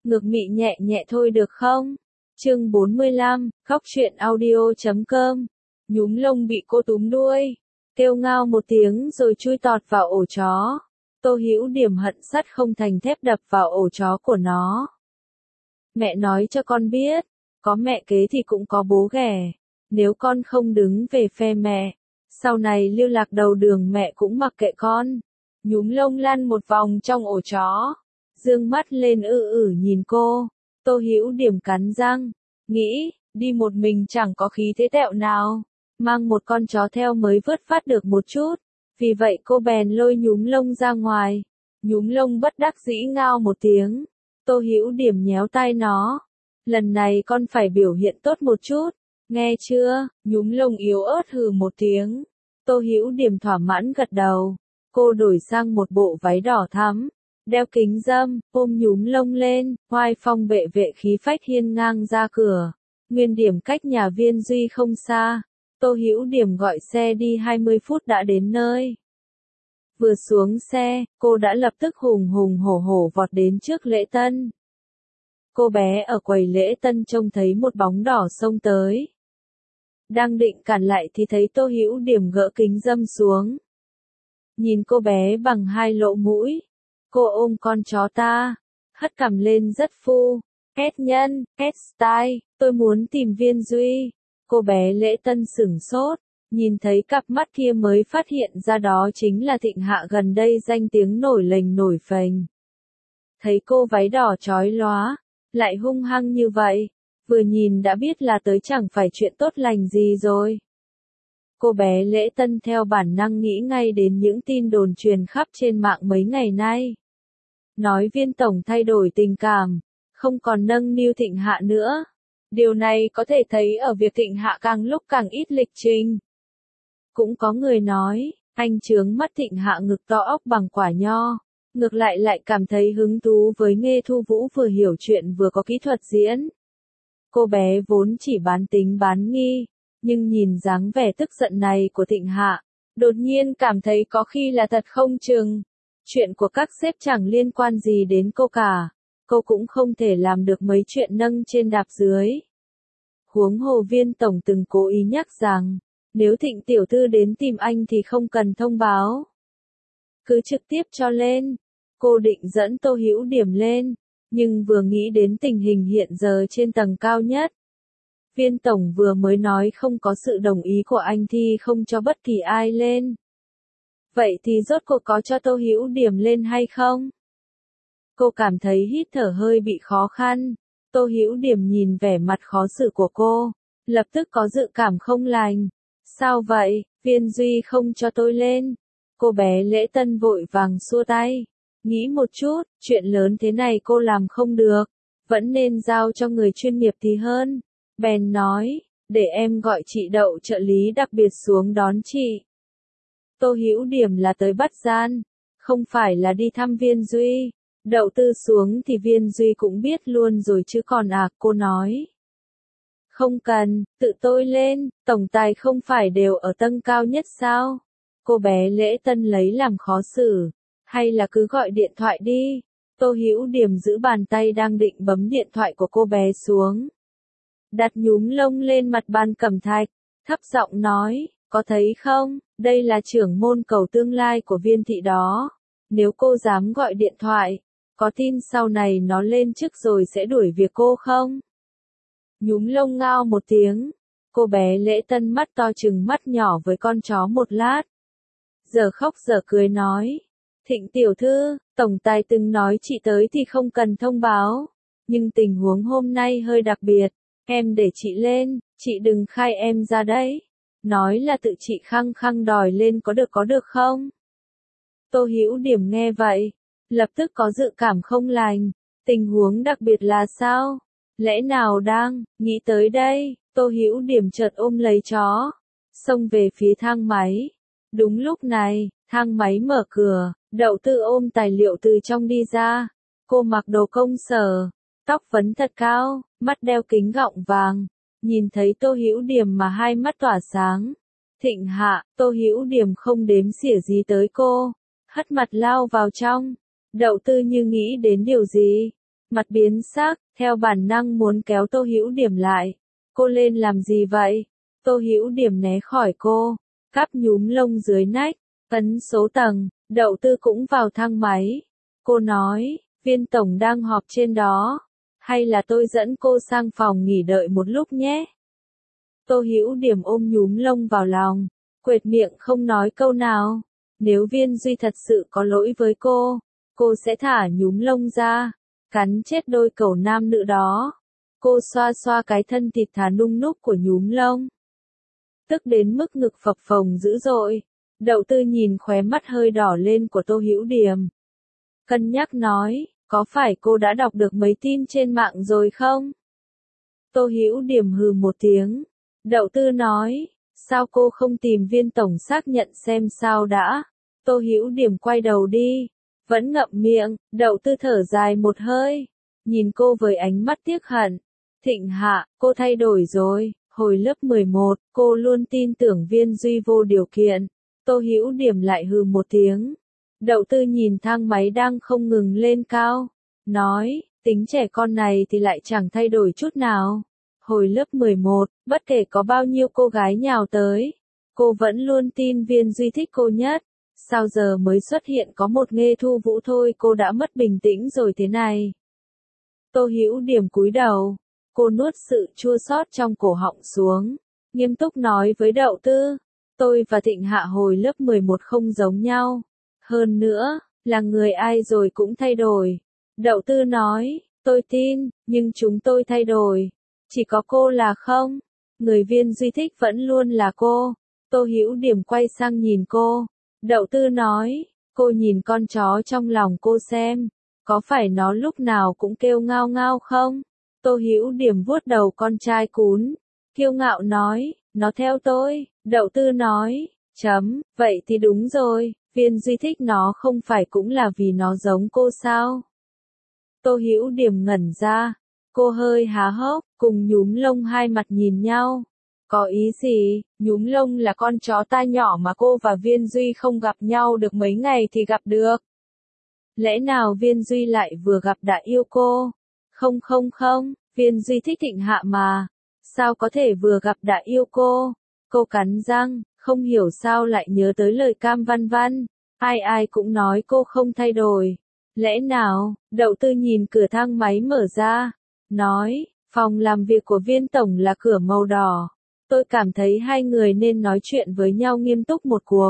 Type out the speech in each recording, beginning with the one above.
ngực mị nhẹ nhẹ thôi được không? Chương 45, khóc truyện audio.com. Nhúm lông bị cô túm đuôi, kêu ngao một tiếng rồi chui tọt vào ổ chó. Tô Hữu Điểm hận sắt không thành thép đập vào ổ chó của nó. Mẹ nói cho con biết, có mẹ kế thì cũng có bố ghẻ. Nếu con không đứng về phe mẹ, sau này lưu lạc đầu đường mẹ cũng mặc kệ con. Nhúm lông lăn một vòng trong ổ chó, dương mắt lên nhìn cô. Tô Hữu Điểm cắn răng, nghĩ, đi một mình chẳng có khí thế tẹo nào, mang một con chó theo mới vớt phát được một chút. Vì vậy cô bèn lôi nhúm lông ra ngoài. Nhúm lông bất đắc dĩ ngao một tiếng. Tô Hữu Điểm nhéo tai nó. Lần này con phải biểu hiện tốt một chút, nghe chưa? Nhúm lông yếu ớt hừ một tiếng. Tô Hữu Điểm thỏa mãn gật đầu. Cô đổi sang một bộ váy đỏ thắm, đeo kính râm, ôm nhúm lông lên, oai phong bệ vệ khí phách hiên ngang ra cửa. Nguyên điểm cách nhà Viên Duy không xa. Tô Hữu Điểm gọi xe đi 20 phút đã đến nơi. Vừa xuống xe, cô đã lập tức hùng hùng hổ hổ vọt đến trước lễ tân. Cô bé ở quầy lễ tân trông thấy một bóng đỏ xông tới. Đang định cản lại thì thấy Tô Hữu Điểm gỡ kính râm xuống. Nhìn cô bé bằng hai lỗ mũi. Cô ôm con chó ta, hất cằm lên rất phu. Hét nhân, hét style, tôi muốn tìm Viên Duy. Cô bé lễ tân sửng sốt, nhìn thấy cặp mắt kia mới phát hiện ra đó chính là Thịnh Hạ gần đây danh tiếng nổi lềnh nổi phềnh. Thấy cô váy đỏ chói lóa, lại hung hăng như vậy, vừa nhìn đã biết là tới chẳng phải chuyện tốt lành gì rồi. Cô bé lễ tân theo bản năng nghĩ ngay đến những tin đồn truyền khắp trên mạng mấy ngày nay. Nói Viên tổng thay đổi tình cảm, không còn nâng niu Thịnh Hạ nữa. Điều này có thể thấy ở việc Thịnh Hạ càng lúc càng ít lịch trình. Cũng có người nói, anh chướng mắt Thịnh Hạ ngực to ốc bằng quả nho. Ngược lại cảm thấy hứng thú với Nghê Thu Vũ vừa hiểu chuyện vừa có kỹ thuật diễn. Cô bé vốn chỉ bán tính bán nghi, nhưng nhìn dáng vẻ tức giận này của Thịnh Hạ, đột nhiên cảm thấy có khi là thật không chừng. Chuyện của các sếp chẳng liên quan gì đến cô cả. Cô cũng không thể làm được mấy chuyện nâng trên đạp dưới. Huống hồ Viên tổng từng cố ý nhắc rằng, nếu Thịnh tiểu thư đến tìm anh thì không cần thông báo. Cứ trực tiếp cho lên. Cô định dẫn Tô Hữu Điểm lên, nhưng vừa nghĩ đến tình hình hiện giờ trên tầng cao nhất. Viên tổng vừa mới nói không có sự đồng ý của anh thì không cho bất kỳ ai lên. Vậy thì rốt cuộc có cho Tô Hữu Điểm lên hay không? Cô cảm thấy hít thở hơi bị khó khăn. Tô Hữu Điểm nhìn vẻ mặt khó xử của cô, lập tức có dự cảm không lành. Sao vậy, Viên Duy không cho tôi lên? Cô bé lễ tân vội vàng xua tay. Nghĩ một chút, chuyện lớn thế này cô làm không được. Vẫn nên giao cho người chuyên nghiệp thì hơn. Bèn nói, để em gọi chị Đậu trợ lý đặc biệt xuống đón chị. Tô Hữu Điểm là tới bắt gian, không phải là đi thăm Viên Duy. Đậu tư xuống thì Viên Duy cũng biết luôn rồi chứ còn cô nói. Không cần, tự tôi lên, tổng tài không phải đều ở tầng cao nhất sao? Cô bé lễ tân lấy làm khó xử, hay là cứ gọi điện thoại đi. Tô Hữu Điểm giữ bàn tay đang định bấm điện thoại của cô bé xuống. Đặt nhúm lông lên mặt bàn cẩm thạch, thấp giọng nói, có thấy không, đây là trưởng môn cầu tương lai của Viên thị đó. Nếu cô dám gọi điện thoại, có tin sau này nó lên chức rồi sẽ đuổi việc cô không? Nhúm lông ngao một tiếng. Cô bé lễ tân mắt to chừng mắt nhỏ với con chó một lát. Giờ khóc giờ cười nói. Thịnh tiểu thư, tổng tài từng nói chị tới thì không cần thông báo. Nhưng tình huống hôm nay hơi đặc biệt. Em để chị lên, chị đừng khai em ra đấy. Nói là tự chị khăng khăng đòi lên có được không? Tô Hữu Điểm nghe vậy, lập tức có dự cảm không lành. Tình huống đặc biệt là sao? Lẽ nào đang, nghĩ tới đây, Tô Hữu Điểm chợt ôm lấy chó, xông về phía thang máy. Đúng lúc này, thang máy mở cửa, Đậu tư ôm tài liệu từ trong đi ra. Cô mặc đồ công sở, tóc vấn thật cao, mắt đeo kính gọng vàng. Nhìn thấy Tô Hữu Điểm mà hai mắt tỏa sáng. Thịnh Hạ, Tô Hữu Điểm không đếm xỉa gì tới cô, hất mặt lao vào trong. Đậu tư như nghĩ đến điều gì, mặt biến sắc, theo bản năng muốn kéo Tô Hữu Điểm lại. Cô lên làm gì vậy? Tô Hữu Điểm né khỏi cô, cắp nhúm lông dưới nách, ấn số tầng, Đậu Tư cũng vào thang máy. Cô nói, Viên tổng đang họp trên đó, hay là tôi dẫn cô sang phòng nghỉ đợi một lúc nhé. Tô Hữu Điểm ôm nhúm lông vào lòng, quệt miệng không nói câu nào. Nếu Viên Duy thật sự có lỗi với cô sẽ thả nhúm lông ra, cắn chết đôi cẩu nam nữ đó. Cô xoa xoa cái thân thịt thà nung núc của nhúm lông, tức đến mức ngực phập phồng dữ dội. Đậu Tư nhìn khóe mắt hơi đỏ lên của Tô Hữu Điểm, cân nhắc nói, có phải cô đã đọc được mấy tin trên mạng rồi không? Tô Hữu Điểm hừ một tiếng. Đậu Tư nói, sao cô không tìm Viên tổng xác nhận xem sao đã? Tô Hữu Điểm quay đầu đi, vẫn ngậm miệng. Đậu Tư thở dài một hơi, nhìn cô với ánh mắt tiếc hận. Thịnh Hạ, cô thay đổi rồi. Hồi lớp 11, cô luôn tin tưởng Viên Duy vô điều kiện. Tô Hữu Điểm lại hừ một tiếng. Đậu Tư nhìn thang máy đang không ngừng lên cao, nói, tính trẻ con này thì lại chẳng thay đổi chút nào. Hồi lớp 11, bất kể có bao nhiêu cô gái nhào tới, cô vẫn luôn tin Viên Duy thích cô nhất. Sao giờ mới xuất hiện có một Nghê Thu Vũ thôi cô đã mất bình tĩnh rồi thế này? Tô Hữu Điểm cúi đầu, cô nuốt sự chua xót trong cổ họng xuống, nghiêm túc nói với Đậu Tư, tôi và Thịnh Hạ hồi lớp 11 không giống nhau. Hơn nữa, là người ai rồi cũng thay đổi. Đậu Tư nói, tôi tin, nhưng chúng tôi thay đổi. Chỉ có cô là không. Người Viên Duy thích vẫn luôn là cô. Tô Hữu Điểm quay sang nhìn cô. Đậu Tư nói, cô nhìn con chó trong lòng cô xem. Có phải nó lúc nào cũng kêu ngao ngao không? Tô Hữu Điểm vuốt đầu con trai cún, kiêu ngạo nói, nó theo tôi. Đậu Tư nói, vậy thì đúng rồi. Viên Duy thích nó không phải cũng là vì nó giống cô sao? Tô Hữu Điểm ngẩn ra, cô hơi há hốc, cùng nhúm lông hai mặt nhìn nhau. Có ý gì? Nhúm lông là con chó ta nhỏ mà cô và Viên Duy không gặp nhau được mấy ngày thì gặp được. Lẽ nào Viên Duy lại vừa gặp đã yêu cô? Không, Viên Duy thích Thịnh Hạ mà. Sao có thể vừa gặp đã yêu cô? Cô cắn răng, không hiểu sao lại nhớ tới lời Cam Văn Văn. Ai cũng nói cô không thay đổi. Lẽ nào? Đậu Tư nhìn cửa thang máy mở ra, nói, phòng làm việc của Viên tổng là cửa màu đỏ. Tôi cảm thấy hai người nên nói chuyện với nhau nghiêm túc một cuộc.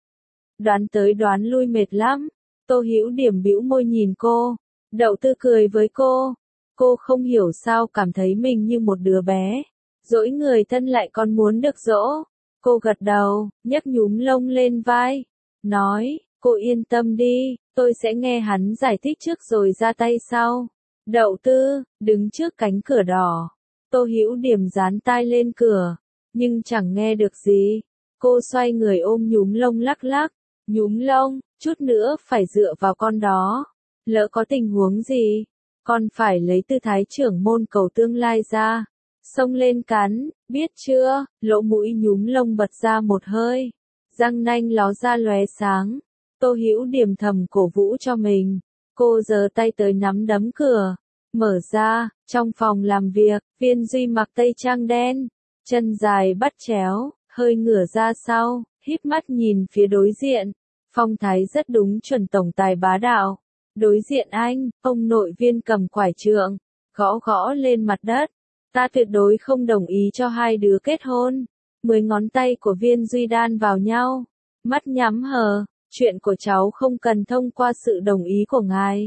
Đoán tới đoán lui mệt lắm. Tô Hữu Điểm bĩu môi nhìn cô. Đậu Tư cười với cô. Cô không hiểu sao cảm thấy mình như một đứa bé. Dỗi người thân lại còn muốn được dỗ. Cô gật đầu, nhấc nhúm lông lên vai. Nói, cô yên tâm đi, tôi sẽ nghe hắn giải thích trước rồi ra tay sau. Đậu Tư, đứng trước cánh cửa đỏ. Tô Hữu Điểm dán tai lên cửa, nhưng chẳng nghe được gì. Cô xoay người ôm nhúm lông lắc lắc. Nhúm lông, chút nữa phải dựa vào con đó. Lỡ có tình huống gì, con phải lấy tư thái trưởng môn cầu tương lai ra. Xông lên cắn, biết chưa? Lỗ mũi nhúm lông bật ra một hơi. Răng nanh ló ra lóe sáng. Tô Hữu Điểm thầm cổ vũ cho mình. Cô giơ tay tới nắm đấm cửa. Mở ra, trong phòng làm việc, Viên Duy mặc tây trang đen, chân dài bắt chéo, hơi ngửa ra sau, híp mắt nhìn phía đối diện. Phong thái rất đúng chuẩn tổng tài bá đạo. Đối diện anh, ông nội Viên cầm quải trượng, gõ gõ lên mặt đất. Ta tuyệt đối không đồng ý cho hai đứa kết hôn. 10 ngón tay của Viên Duy đan vào nhau, mắt nhắm hờ. Chuyện của cháu không cần thông qua sự đồng ý của ngài.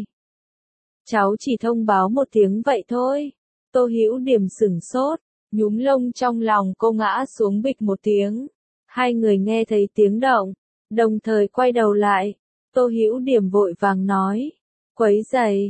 Cháu chỉ thông báo một tiếng vậy thôi. Tô Hữu Điểm sửng sốt, nhúm lông trong lòng cô ngã xuống bịch một tiếng. Hai người nghe thấy tiếng động, đồng thời quay đầu lại. Tô Hữu Điểm vội vàng nói, quấy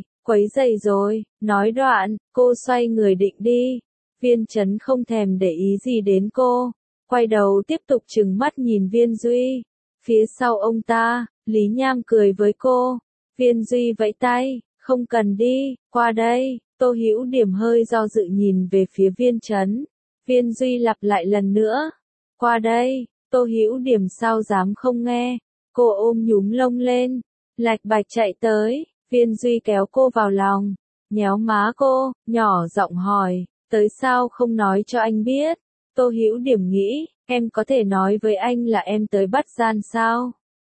giày rồi. Nói đoạn, cô xoay người định đi. Viên Chấn không thèm để ý gì đến cô, quay đầu tiếp tục trừng mắt nhìn Viên Duy. Phía sau ông ta, Lý Nham cười với cô. Viên Duy vẫy tay, không cần đi, qua đây. Tô Hữu Điểm hơi do dự nhìn về phía Viên Chấn. Viên Duy lặp lại lần nữa, qua đây. Tô Hữu Điểm sao dám không nghe. Cô ôm nhúm lông lên, lạch bạch chạy tới. Viên Duy kéo cô vào lòng, nhéo má cô, nhỏ giọng hỏi, tới sao không nói cho anh biết? Tô Hữu Điểm nghĩ, em có thể nói với anh là em tới bắt gian sao?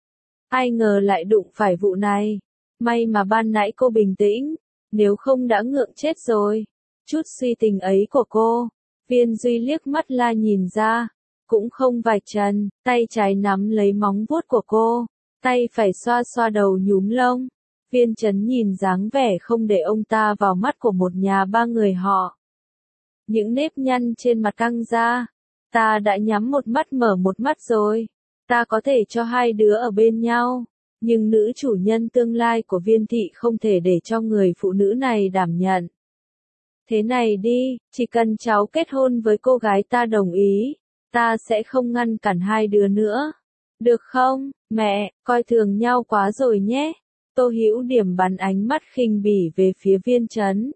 Ai ngờ lại đụng phải vụ này. May mà ban nãy cô bình tĩnh, nếu không đã ngượng chết rồi. Chút suy tình ấy của cô, Viên Duy liếc mắt la nhìn ra, cũng không vạch trần, tay trái nắm lấy móng vuốt của cô, tay phải xoa xoa đầu nhúm lông. Viên Chấn nhìn dáng vẻ không để ông ta vào mắt của một nhà ba người họ. Những nếp nhăn trên mặt căng ra, ta đã nhắm một mắt mở một mắt rồi, ta có thể cho hai đứa ở bên nhau, nhưng nữ chủ nhân tương lai của Viên thị không thể để cho người phụ nữ này đảm nhận. Thế này đi, chỉ cần cháu kết hôn với cô gái ta đồng ý, ta sẽ không ngăn cản hai đứa nữa. Được không, mẹ, coi thường nhau quá rồi nhé. Tô Hữu Điểm bắn ánh mắt khinh bỉ về phía Viên Chấn.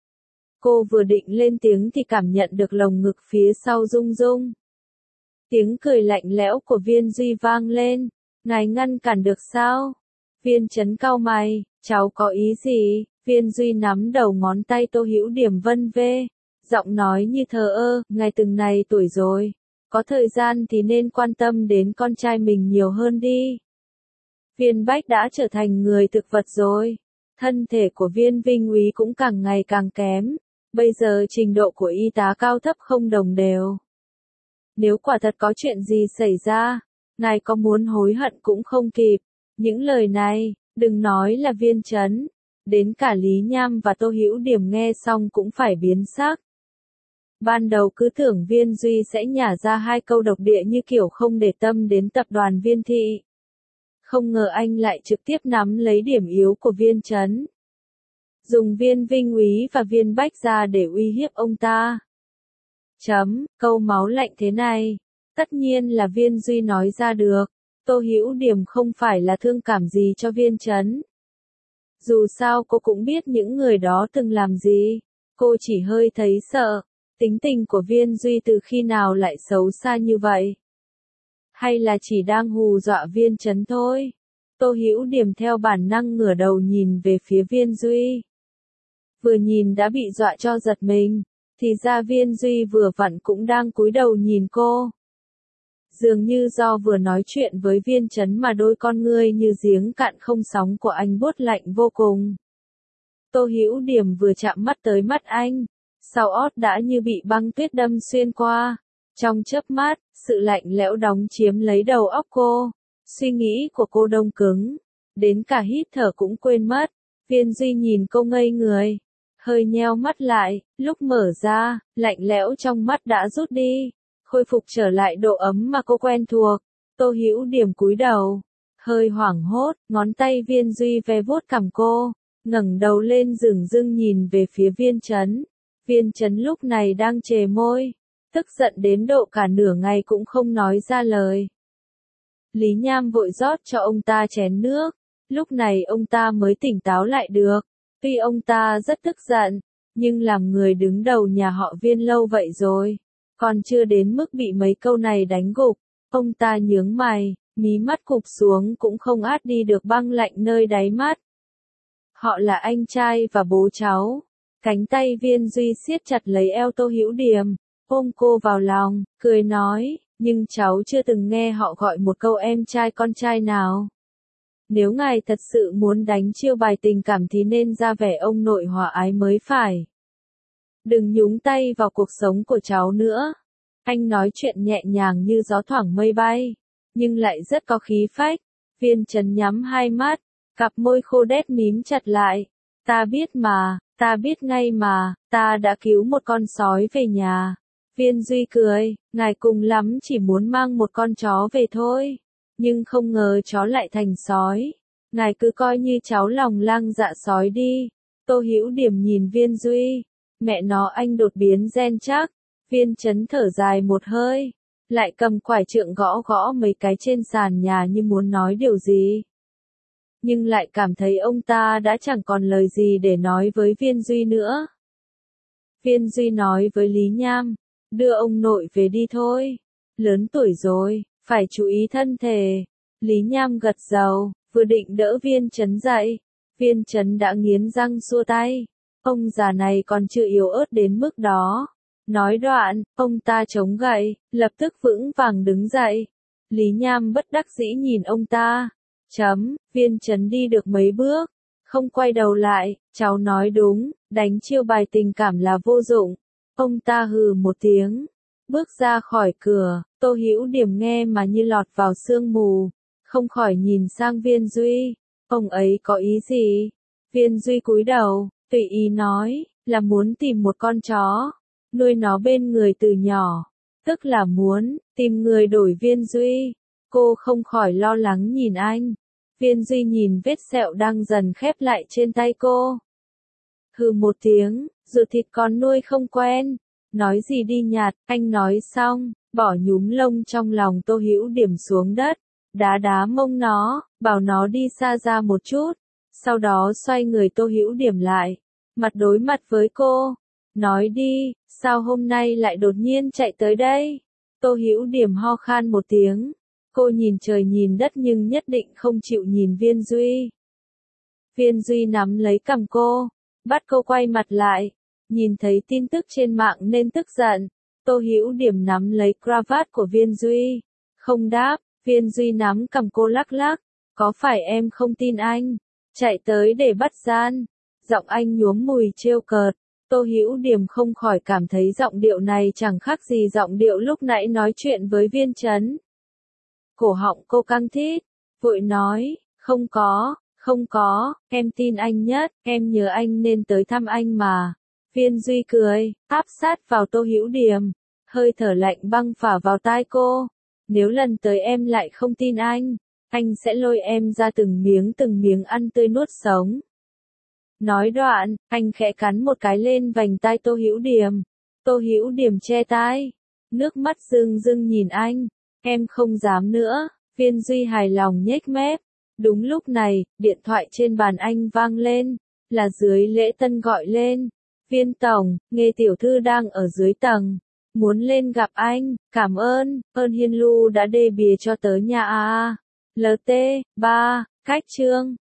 Cô vừa định lên tiếng thì cảm nhận được lồng ngực phía sau rung rung. Tiếng cười lạnh lẽo của Viên Duy vang lên. Ngài ngăn cản được sao? Viên Chấn cau mày, cháu có ý gì? Viên Duy nắm đầu ngón tay Tô Hữu Điểm vân vê, giọng nói như thờ ơ, ngài từng này tuổi rồi, có thời gian thì nên quan tâm đến con trai mình nhiều hơn đi. Viên Bách đã trở thành người thực vật rồi, thân thể của Viên Vinh Úy cũng càng ngày càng kém, bây giờ trình độ của y tá cao thấp không đồng đều. Nếu quả thật có chuyện gì xảy ra, ngài có muốn hối hận cũng không kịp. Những lời này, đừng nói là Viên Chấn, đến cả Lý Nham và Tô Hữu Điểm nghe xong cũng phải biến sắc. Ban đầu cứ tưởng Viên Duy sẽ nhả ra hai câu độc địa như kiểu không để tâm đến tập đoàn Viên thị. Không ngờ anh lại trực tiếp nắm lấy điểm yếu của Viên Chấn. Dùng Viên Vinh Úy và Viên Bách ra để uy hiếp ông ta. Câu máu lạnh thế này, tất nhiên là Viên Duy nói ra được. Tô Hữu Điểm không phải là thương cảm gì cho Viên Chấn. Dù sao cô cũng biết những người đó từng làm gì, cô chỉ hơi thấy sợ, tính tình của Viên Duy từ khi nào lại xấu xa như vậy? Hay là chỉ đang hù dọa Viên Chấn thôi? Tô Hữu Điểm theo bản năng ngửa đầu nhìn về phía Viên Duy. Vừa nhìn đã bị dọa cho giật mình, thì ra Viên Duy vừa vặn cũng đang cúi đầu nhìn cô. Dường như do vừa nói chuyện với Viên Chấn mà đôi con ngươi như giếng cạn không sóng của anh buốt lạnh vô cùng. Tô Hữu Điểm vừa chạm mắt tới mắt anh, sau ót đã như bị băng tuyết đâm xuyên qua. Trong chớp mắt, sự lạnh lẽo đóng chiếm lấy đầu óc cô. Suy nghĩ của cô đông cứng, đến cả hít thở cũng quên mất. Viên Duy nhìn cô ngây người, hơi nheo mắt lại, lúc mở ra, lạnh lẽo trong mắt đã rút đi, khôi phục trở lại độ ấm mà cô quen thuộc. Tô Hữu Điểm cúi đầu, hơi hoảng hốt, ngón tay Viên Duy ve vuốt cằm cô, ngẩng đầu lên dửng dưng nhìn về phía Viên Chấn. Viên Chấn lúc này đang chề môi, tức giận đến độ cả nửa ngày cũng không nói ra lời. Lý Nham vội rót cho ông ta chén nước, lúc này ông ta mới tỉnh táo lại được. Tuy ông ta rất tức giận, nhưng làm người đứng đầu nhà họ Viên lâu vậy rồi, còn chưa đến mức bị mấy câu này đánh gục. Ông ta nhướng mày, mí mắt cụp xuống cũng không át đi được băng lạnh nơi đáy mắt. Họ là anh trai và bố cháu. Cánh tay Viên Duy siết chặt lấy eo Tô Hữu Điểm, ôm cô vào lòng, cười nói, nhưng cháu chưa từng nghe họ gọi một câu em trai con trai nào. Nếu ngài thật sự muốn đánh chiêu bài tình cảm thì nên ra vẻ ông nội hòa ái mới phải. Đừng nhúng tay vào cuộc sống của cháu nữa. Anh nói chuyện nhẹ nhàng như gió thoảng mây bay, nhưng lại rất có khí phách. Viên Chấn nhắm hai mắt, cặp môi khô đét mím chặt lại. Ta biết mà, ta biết ngay mà, ta đã cứu một con sói về nhà. Viên Duy cười, ngài cùng lắm chỉ muốn mang một con chó về thôi. Nhưng không ngờ chó lại thành sói. Ngài cứ coi như cháu lòng lang dạ sói đi. Tô Hữu Điểm nhìn Viên Duy. Mẹ nó anh đột biến gen chắc. Viên Chấn thở dài một hơi, lại cầm quải trượng gõ gõ mấy cái trên sàn nhà như muốn nói điều gì. Nhưng lại cảm thấy ông ta đã chẳng còn lời gì để nói với Viên Duy nữa. Viên Duy nói với Lý Nham, đưa ông nội về đi thôi. Lớn tuổi rồi, phải chú ý thân thể. Lý Nham gật đầu, vừa định đỡ Viên Chấn dậy. Viên Chấn đã nghiến răng xua tay. Ông già này còn chưa yếu ớt đến mức đó. Nói đoạn, ông ta chống gậy, lập tức vững vàng đứng dậy. Lý Nham bất đắc dĩ nhìn ông ta. Viên Chấn đi được mấy bước, không quay đầu lại, cháu nói đúng, đánh chiêu bài tình cảm là vô dụng. Ông ta hừ một tiếng, bước ra khỏi cửa, Tô Hữu Điểm nghe mà như lọt vào sương mù, không khỏi nhìn sang Viên Duy, ông ấy có ý gì? Viên Duy cúi đầu, tùy ý nói, là muốn tìm một con chó, nuôi nó bên người từ nhỏ, tức là muốn tìm người đổi Viên Duy. Cô không khỏi lo lắng nhìn anh. Viên Duy nhìn vết sẹo đang dần khép lại trên tay cô. Hừ một tiếng, ruột thịt con nuôi không quen. Nói gì đi nhạt, anh nói xong, bỏ nhúm lông trong lòng Tô Hữu Điểm xuống đất, đá đá mông nó, bảo nó đi xa ra một chút. Sau đó xoay người Tô Hữu Điểm lại, mặt đối mặt với cô. Nói đi, sao hôm nay lại đột nhiên chạy tới đây? Tô Hữu Điểm ho khan một tiếng. Cô nhìn trời nhìn đất nhưng nhất định không chịu nhìn Viên Duy. Viên Duy nắm lấy cằm cô, bắt cô quay mặt lại. Nhìn thấy tin tức trên mạng nên tức giận. Tô Hữu Điểm nắm lấy cravat của Viên Duy. Không đáp, Viên Duy nắm cằm cô lắc lắc. Có phải em không tin anh? Chạy tới để bắt gian. Giọng anh nhuốm mùi trêu cợt. Tô Hữu Điểm không khỏi cảm thấy giọng điệu này chẳng khác gì giọng điệu lúc nãy nói chuyện với Viên Chấn. Cổ họng cô căng thít, vội nói, không có, em tin anh nhất, em nhớ anh nên tới thăm anh mà. Viên Duy cười, áp sát vào Tô Hữu Điểm, hơi thở lạnh băng phả vào tai cô. Nếu lần tới em lại không tin anh sẽ lôi em ra từng miếng ăn tươi nuốt sống. Nói đoạn, anh khẽ cắn một cái lên vành tai Tô Hữu Điểm. Tô Hữu Điểm che tai, nước mắt rưng rưng nhìn anh. Em không dám nữa, Viên Duy hài lòng nhếch mép. Đúng lúc này, điện thoại trên bàn anh vang lên, là dưới lễ tân gọi lên. Viên tổng, Nghê tiểu thư đang ở dưới tầng, muốn lên gặp anh, cảm ơn Hiên Lu đã đề bìa cho tớ nhà LT, 3, cách chương.